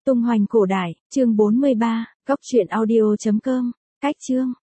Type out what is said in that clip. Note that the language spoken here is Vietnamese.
Tung hoành cổ đại, chương 43, góc truyện audio.com, cách chương.